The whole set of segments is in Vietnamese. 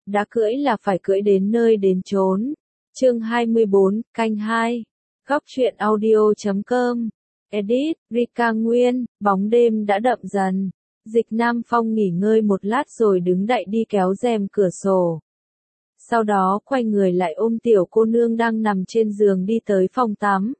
đã cưỡi là phải cưỡi đến nơi đến chốn. Chương 24, canh 2. Góc truyện audio.com. Edit, Rika Nguyên, bóng đêm đã đậm dần. Dịch Nam Phong nghỉ ngơi một lát rồi đứng dậy đi kéo rèm cửa sổ. Sau đó quay người lại ôm tiểu cô nương đang nằm trên giường đi tới phòng tắm.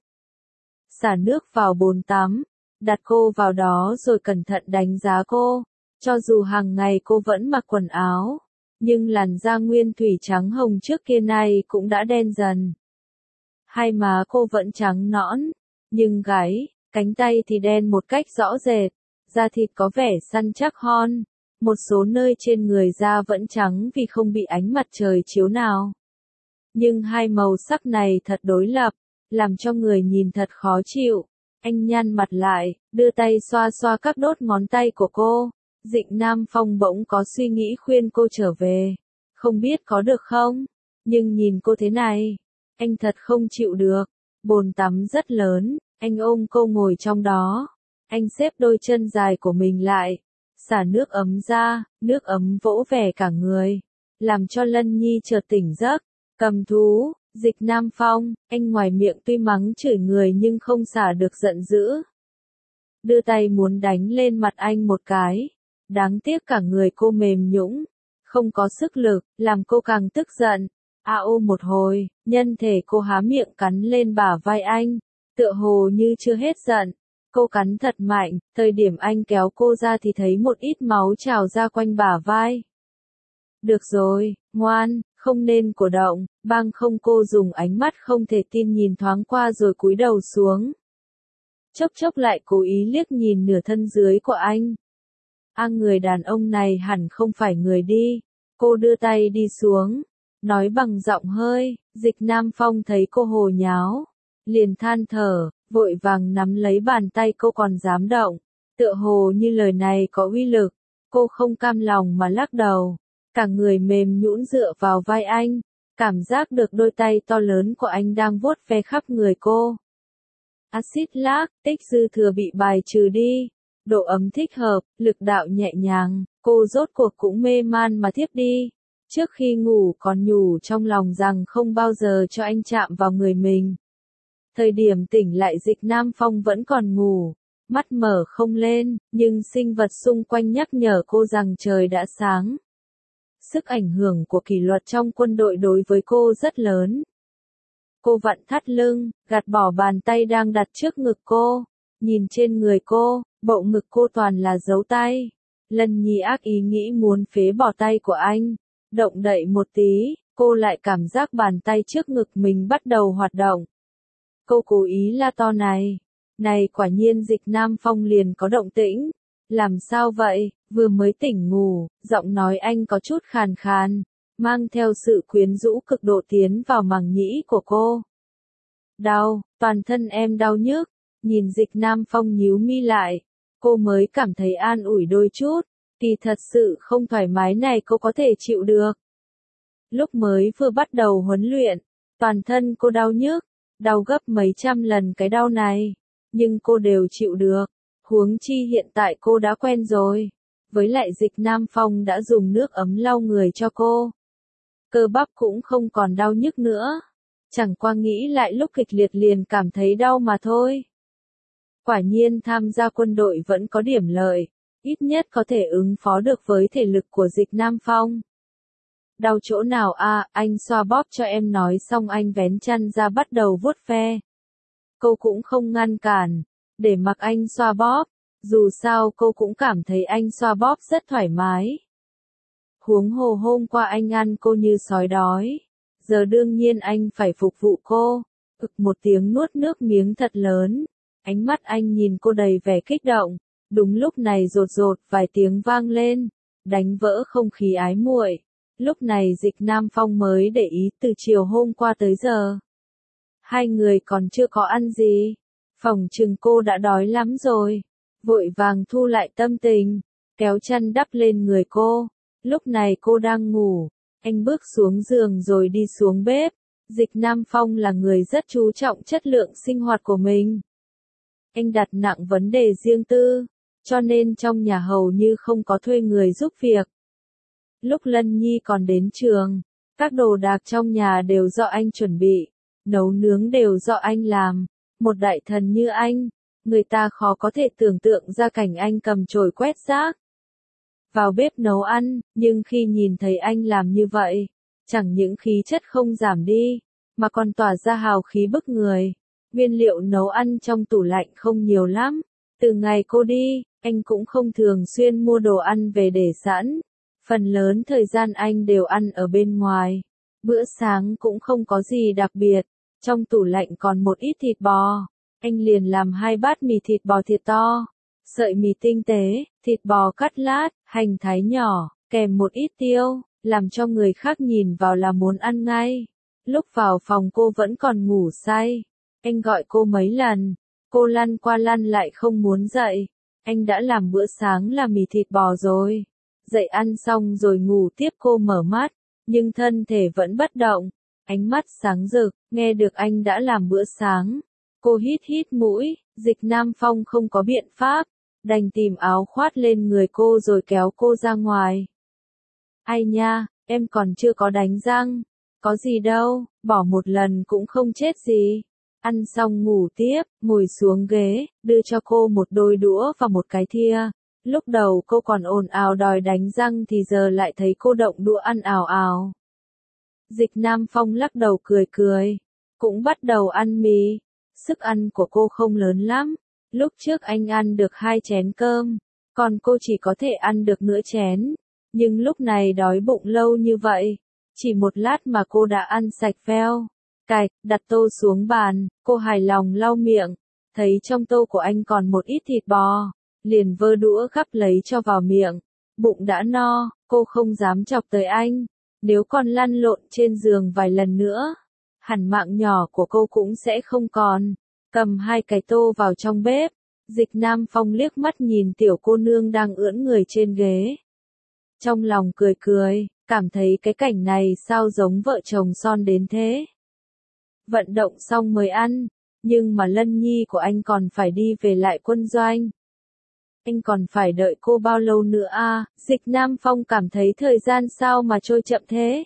Xả nước vào bồn tắm, đặt cô vào đó rồi cẩn thận đánh giá cô. Cho dù hàng ngày cô vẫn mặc quần áo, nhưng làn da nguyên thủy trắng hồng trước kia nay cũng đã đen dần. Hai má cô vẫn trắng nõn, nhưng gáy, cánh tay thì đen một cách rõ rệt, da thịt có vẻ săn chắc hon. Một số nơi trên người da vẫn trắng vì không bị ánh mặt trời chiếu nào. Nhưng hai màu sắc này thật đối lập, làm cho người nhìn thật khó chịu. Anh nhăn mặt lại, đưa tay xoa xoa các đốt ngón tay của cô. Dịch Nam Phong bỗng có suy nghĩ khuyên cô trở về. Không biết có được không? Nhưng nhìn cô thế này, anh thật không chịu được. Bồn tắm rất lớn, anh ôm cô ngồi trong đó. Anh xếp đôi chân dài của mình lại, xả nước ấm ra, nước ấm vỗ về cả người, làm cho Lân Nhi chợt tỉnh giấc. Cầm thú, Dịch Nam Phong, anh ngoài miệng tuy mắng chửi người nhưng không xả được giận dữ. Đưa tay muốn đánh lên mặt anh một cái. Đáng tiếc cả người cô mềm nhũn, không có sức lực, làm cô càng tức giận. Ôm một hồi, nhân thể cô há miệng cắn lên bả vai anh, tựa hồ như chưa hết giận. Cô cắn thật mạnh, thời điểm anh kéo cô ra thì thấy một ít máu trào ra quanh bả vai. Được rồi, ngoan, không nên cổ động, bằng không. Cô dùng ánh mắt không thể tin nhìn thoáng qua rồi cúi đầu xuống. Chốc chốc lại cố ý liếc nhìn nửa thân dưới của anh. Người đàn ông này hẳn không phải người đi. Cô đưa tay đi xuống, nói bằng giọng hơi. Dịch Nam Phong thấy cô hồ nháo, liền than thở, vội vàng nắm lấy bàn tay cô còn dám động. Tựa hồ như lời này có uy lực. Cô không cam lòng mà lắc đầu, cả người mềm nhũn dựa vào vai anh, cảm giác được đôi tay to lớn của anh đang vuốt ve khắp người cô. Axit lác tích dư thừa bị bài trừ đi. Độ ấm thích hợp, lực đạo nhẹ nhàng, cô rốt cuộc cũng mê man mà thiếp đi. Trước khi ngủ còn nhủ trong lòng rằng không bao giờ cho anh chạm vào người mình. Thời điểm tỉnh lại Dịch Nam Phong vẫn còn ngủ, mắt mở không lên, nhưng sinh vật xung quanh nhắc nhở cô rằng trời đã sáng. Sức ảnh hưởng của kỷ luật trong quân đội đối với cô rất lớn. Cô vặn thắt lưng, gạt bỏ bàn tay đang đặt trước ngực cô, nhìn trên người cô. Bộ ngực cô toàn là dấu tay. Lân Nhi ác ý nghĩ muốn phế bỏ tay của anh. Động đậy một tí, cô lại cảm giác bàn tay trước ngực mình bắt đầu hoạt động. Cô cố ý la to này. Này quả nhiên Dịch Nam Phong liền có động tĩnh. Làm sao vậy? Vừa mới tỉnh ngủ, giọng nói anh có chút khàn khàn, mang theo sự quyến rũ cực độ tiến vào màng nhĩ của cô. Đau, toàn thân em đau nhức. Nhìn Dịch Nam Phong nhíu mi lại, cô mới cảm thấy an ủi đôi chút. Kỳ thật sự không thoải mái này cô có thể chịu được. Lúc mới vừa bắt đầu huấn luyện, toàn thân cô đau nhức, đau gấp mấy trăm lần cái đau này, nhưng cô đều chịu được. Huống chi hiện tại cô đã quen rồi. Với lại Dịch Nam Phong đã dùng nước ấm lau người cho cô, cơ bắp cũng không còn đau nhức nữa. Chẳng qua nghĩ lại lúc kịch liệt liền cảm thấy đau mà thôi. Quả nhiên tham gia quân đội vẫn có điểm lợi, ít nhất có thể ứng phó được với thể lực của Dịch Nam Phong. Đau chỗ nào anh xoa bóp cho em, nói xong anh vén chăn ra bắt đầu vuốt ve. Cô cũng không ngăn cản, để mặc anh xoa bóp, dù sao cô cũng cảm thấy anh xoa bóp rất thoải mái. Huống hồ hôm qua anh ăn cô như sói đói, giờ đương nhiên anh phải phục vụ cô. Một tiếng nuốt nước miếng thật lớn. Ánh mắt anh nhìn cô đầy vẻ kích động. Đúng lúc này rột rột vài tiếng vang lên, đánh vỡ không khí ái muội. Lúc này Dịch Nam Phong mới để ý từ chiều hôm qua tới giờ. Hai người còn chưa có ăn gì. Phỏng chừng cô đã đói lắm rồi. Vội vàng thu lại tâm tình, kéo chăn đắp lên người cô. Lúc này cô đang ngủ. Anh bước xuống giường rồi đi xuống bếp. Dịch Nam Phong là người rất chú trọng chất lượng sinh hoạt của mình. Anh đặt nặng vấn đề riêng tư, cho nên trong nhà hầu như không có thuê người giúp việc. Lúc Lân Nhi còn đến trường, các đồ đạc trong nhà đều do anh chuẩn bị, nấu nướng đều do anh làm. Một đại thần như anh, người ta khó có thể tưởng tượng ra cảnh anh cầm chổi quét rác vào bếp nấu ăn, nhưng khi nhìn thấy anh làm như vậy, chẳng những khí chất không giảm đi, mà còn tỏa ra hào khí bức người. Nguyên liệu nấu ăn trong tủ lạnh không nhiều lắm. Từ ngày cô đi, anh cũng không thường xuyên mua đồ ăn về để sẵn. Phần lớn thời gian anh đều ăn ở bên ngoài. Bữa sáng cũng không có gì đặc biệt. Trong tủ lạnh còn một ít thịt bò. Anh liền làm 2 bát mì thịt bò thiệt to. Sợi mì tinh tế, thịt bò cắt lát, hành thái nhỏ, kèm một ít tiêu, làm cho người khác nhìn vào là muốn ăn ngay. Lúc vào phòng cô vẫn còn ngủ say. Anh gọi cô mấy lần, cô lăn qua lăn lại không muốn dậy. Anh đã làm bữa sáng là mì thịt bò rồi. Dậy ăn xong rồi ngủ tiếp, cô mở mắt, nhưng thân thể vẫn bất động. Ánh mắt sáng rực, nghe được anh đã làm bữa sáng. Cô hít hít mũi, Dịch Nam Phong không có biện pháp, đành tìm áo khoác lên người cô rồi kéo cô ra ngoài. Ai nha, em còn chưa có đánh răng. Có gì đâu, bỏ một lần cũng không chết gì. Ăn xong ngủ tiếp, ngồi xuống ghế, đưa cho cô một đôi đũa và một cái thìa. Lúc đầu cô còn ồn ào đòi đánh răng thì giờ lại thấy cô động đũa ăn ào ào. Dịch Nam Phong lắc đầu cười cười, cũng bắt đầu ăn mì. Sức ăn của cô không lớn lắm. Lúc trước anh ăn được 2 chén cơm, còn cô chỉ có thể ăn được nửa chén. Nhưng lúc này đói bụng lâu như vậy, chỉ một lát mà cô đã ăn sạch veo. Cạch, đặt tô xuống bàn, cô hài lòng lau miệng, thấy trong tô của anh còn một ít thịt bò, liền vơ đũa gắp lấy cho vào miệng. Bụng đã no, cô không dám chọc tới anh, nếu còn lăn lộn trên giường vài lần nữa, hẳn mạng nhỏ của cô cũng sẽ không còn. Cầm 2 cái tô vào trong bếp, Dịch Nam Phong liếc mắt nhìn tiểu cô nương đang ưỡn người trên ghế. Trong lòng cười cười, cảm thấy cái cảnh này sao giống vợ chồng son đến thế. Vận động xong mới ăn, nhưng mà Lân Nhi của anh còn phải đi về lại quân doanh. Anh còn phải đợi cô bao lâu nữa à? Dịch Nam Phong cảm thấy thời gian sao mà trôi chậm thế.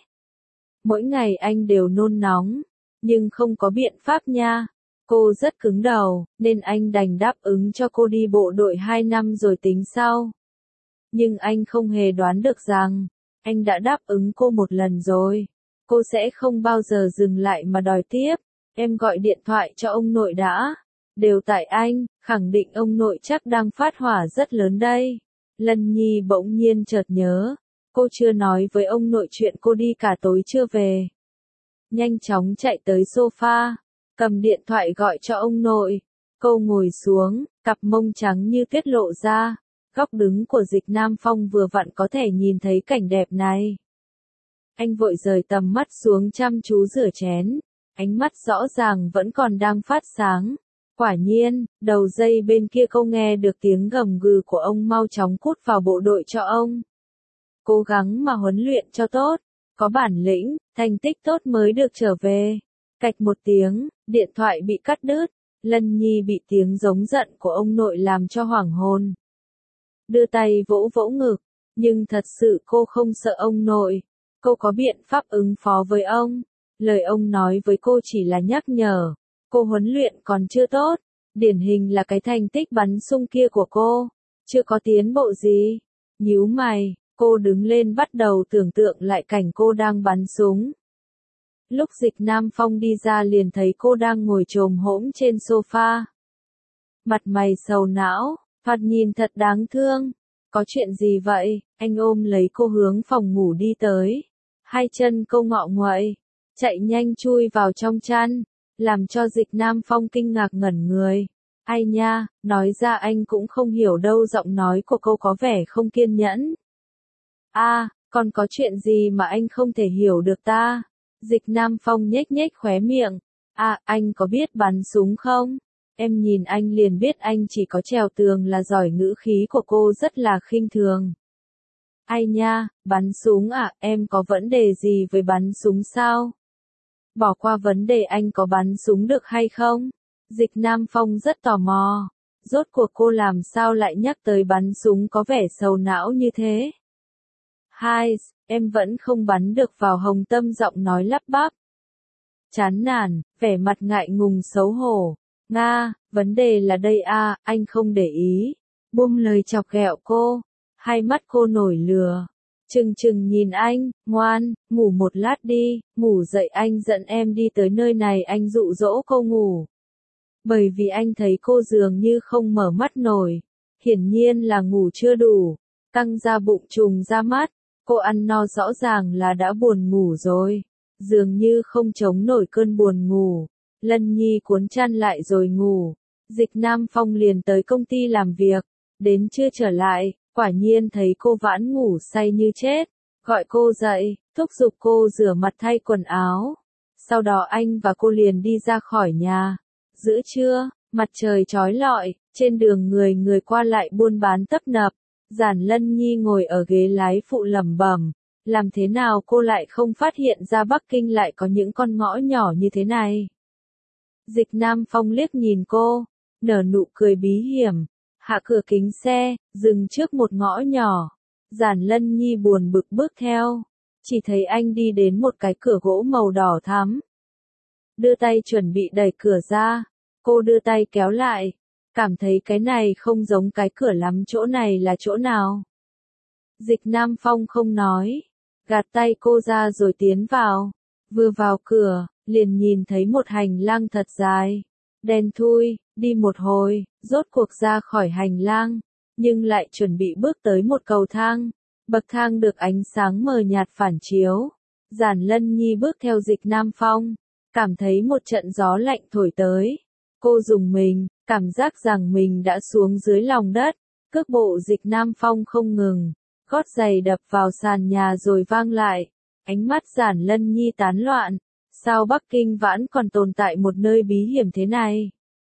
Mỗi ngày anh đều nôn nóng, nhưng không có biện pháp nha. Cô rất cứng đầu, nên anh đành đáp ứng cho cô đi bộ đội 2 năm rồi tính sau. Nhưng anh không hề đoán được rằng, anh đã đáp ứng cô một lần rồi. Cô sẽ không bao giờ dừng lại mà đòi tiếp. Em gọi điện thoại cho ông nội đã. Đều tại anh, khẳng định ông nội chắc đang phát hỏa rất lớn đây. Lân Nhi bỗng nhiên chợt nhớ. Cô chưa nói với ông nội chuyện cô đi cả tối chưa về. Nhanh chóng chạy tới sofa, cầm điện thoại gọi cho ông nội. Cô ngồi xuống, cặp mông trắng như tuyết lộ ra. Góc đứng của Dịch Nam Phong vừa vặn có thể nhìn thấy cảnh đẹp này. Anh vội rời tầm mắt xuống chăm chú rửa chén. Ánh mắt rõ ràng vẫn còn đang phát sáng. Quả nhiên, đầu dây bên kia cô nghe được tiếng gầm gừ của ông, mau chóng cút vào bộ đội cho ông. Cố gắng mà huấn luyện cho tốt. Có bản lĩnh, thành tích tốt mới được trở về. Cạch một tiếng, điện thoại bị cắt đứt. Lân Nhi bị tiếng giống giận của ông nội làm cho hoảng hồn. Đưa tay vỗ vỗ ngực, nhưng thật sự cô không sợ ông nội. Cô có biện pháp ứng phó với ông. Lời ông nói với cô chỉ là nhắc nhở. Cô huấn luyện còn chưa tốt. Điển hình là cái thành tích bắn sung kia của cô. Chưa có tiến bộ gì. Nhíu mày, cô đứng lên bắt đầu tưởng tượng lại cảnh cô đang bắn súng. Lúc Dịch Nam Phong đi ra liền thấy cô đang ngồi chồm hổm trên sofa. Mặt mày sầu não, thoạt nhìn thật đáng thương. Có chuyện gì vậy? Anh ôm lấy cô hướng phòng ngủ đi tới. 2 chân cô ngọ nguậy, chạy nhanh chui vào trong chăn, làm cho Dịch Nam Phong kinh ngạc ngẩn người. Ai nha, nói ra anh cũng không hiểu đâu, giọng nói của cô có vẻ không kiên nhẫn. Còn có chuyện gì mà anh không thể hiểu được ta? Dịch Nam Phong nhếch nhếch khóe miệng. Anh có biết bắn súng không? Em nhìn anh liền biết anh chỉ có trèo tường là giỏi. Ngữ khí của cô rất là khinh thường. Ai nha, bắn súng à, em có vấn đề gì với bắn súng sao? Bỏ qua vấn đề anh có bắn súng được hay không? Dịch Nam Phong rất tò mò. Rốt cuộc cô làm sao lại nhắc tới bắn súng có vẻ sầu não như thế? Hai, em vẫn không bắn được vào hồng tâm giọng nói lắp bắp. Chán nản, vẻ mặt ngại ngùng xấu hổ. Nga, vấn đề là đây à, anh không để ý. Buông lời chọc ghẹo cô. Hai mắt cô nổi lửa. Trừng trừng nhìn anh, ngoan, ngủ một lát đi, ngủ dậy anh dẫn em đi tới nơi này anh dụ dỗ cô ngủ. Bởi vì anh thấy cô dường như không mở mắt nổi. Hiển nhiên là ngủ chưa đủ. Căng ra bụng trùng ra mắt. Cô ăn no rõ ràng là đã buồn ngủ rồi. Dường như không chống nổi cơn buồn ngủ. Lân Nhi cuốn chăn lại rồi ngủ. Dịch Nam Phong liền tới công ty làm việc. Đến chưa trở lại, quả nhiên thấy cô vẫn ngủ say như chết. Gọi cô dậy, thúc giục cô rửa mặt thay quần áo. Sau đó anh và cô liền đi ra khỏi nhà. Giữa trưa, mặt trời chói lọi, trên đường người người qua lại buôn bán tấp nập. Giản Lân Nhi ngồi ở ghế lái phụ lẩm bẩm, làm thế nào cô lại không phát hiện ra Bắc Kinh lại có những con ngõ nhỏ như thế này. Dịch Nam Phong liếc nhìn cô, nở nụ cười bí hiểm, hạ cửa kính xe, dừng trước một ngõ nhỏ. Giản Lân Nhi buồn bực bước theo, chỉ thấy anh đi đến một cái cửa gỗ màu đỏ thắm. Đưa tay chuẩn bị đẩy cửa ra, cô đưa tay kéo lại. Cảm thấy cái này không giống cái cửa lắm, chỗ này là chỗ nào? Dịch Nam Phong không nói, gạt tay cô ra rồi tiến vào. Vừa vào cửa, liền nhìn thấy một hành lang thật dài, đen thui, đi một hồi, rốt cuộc ra khỏi hành lang, nhưng lại chuẩn bị bước tới một cầu thang. Bậc thang được ánh sáng mờ nhạt phản chiếu. Giản Lân Nhi bước theo Dịch Nam Phong, cảm thấy một trận gió lạnh thổi tới. Cô rùng mình, cảm giác rằng mình đã xuống dưới lòng đất. Cước bộ Dịch Nam Phong không ngừng, gót giày đập vào sàn nhà rồi vang lại. Ánh mắt Giản Lân Nhi tán loạn. Sao Bắc Kinh vẫn còn tồn tại một nơi bí hiểm thế này?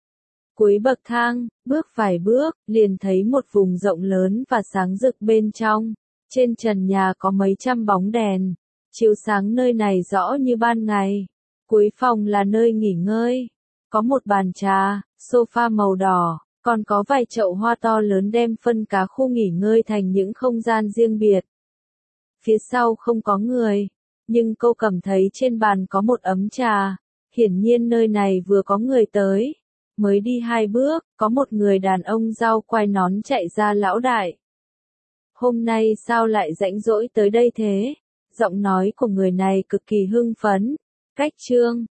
Cuối bậc thang, bước vài bước, liền thấy một vùng rộng lớn và sáng rực bên trong. Trên trần nhà có mấy trăm bóng đèn, chiếu sáng nơi này rõ như ban ngày. Cuối phòng là nơi nghỉ ngơi. Có một bàn trà, sofa màu đỏ, còn có vài chậu hoa to lớn đem phân cả khu nghỉ ngơi thành những không gian riêng biệt. Phía sau không có người, nhưng cô cảm thấy trên bàn có một ấm trà. Hiển nhiên nơi này vừa có người tới. Mới đi 2 bước, có một người đàn ông rau quai nón chạy ra. Lão đại, hôm nay sao lại rảnh rỗi tới đây thế? Giọng nói của người này cực kỳ hưng phấn. Cách Trương,